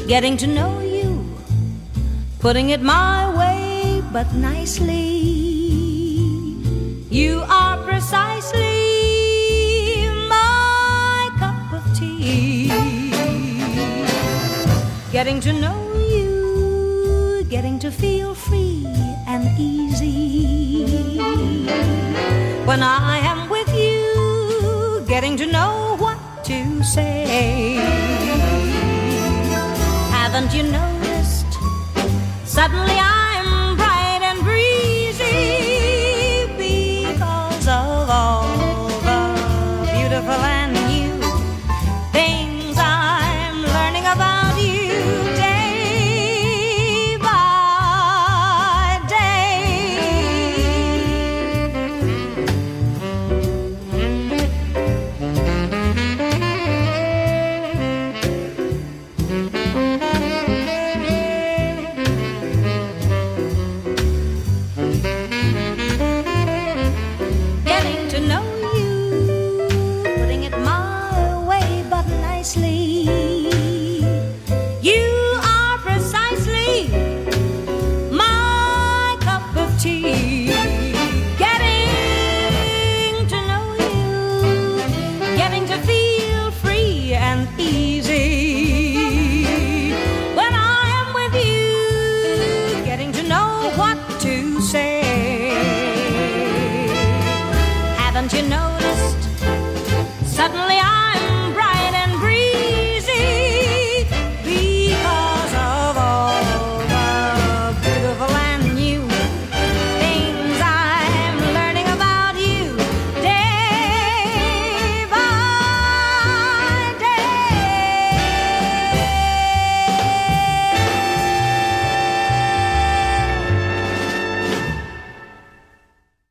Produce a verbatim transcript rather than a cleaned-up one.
getting to know you, putting it my way but nicely. You are precisely my cup of tea. Getting to know you, getting to feel free and easy. When I am with you, getting to know what to say. Haven't you noticed? Suddenly I'm bright and breezy because of all the beautiful and new things I'm learning about you day by day. Getting to know you, putting it my way but nicely. You are precisely my cup of tea. Getting to know you, getting to feel free and easy.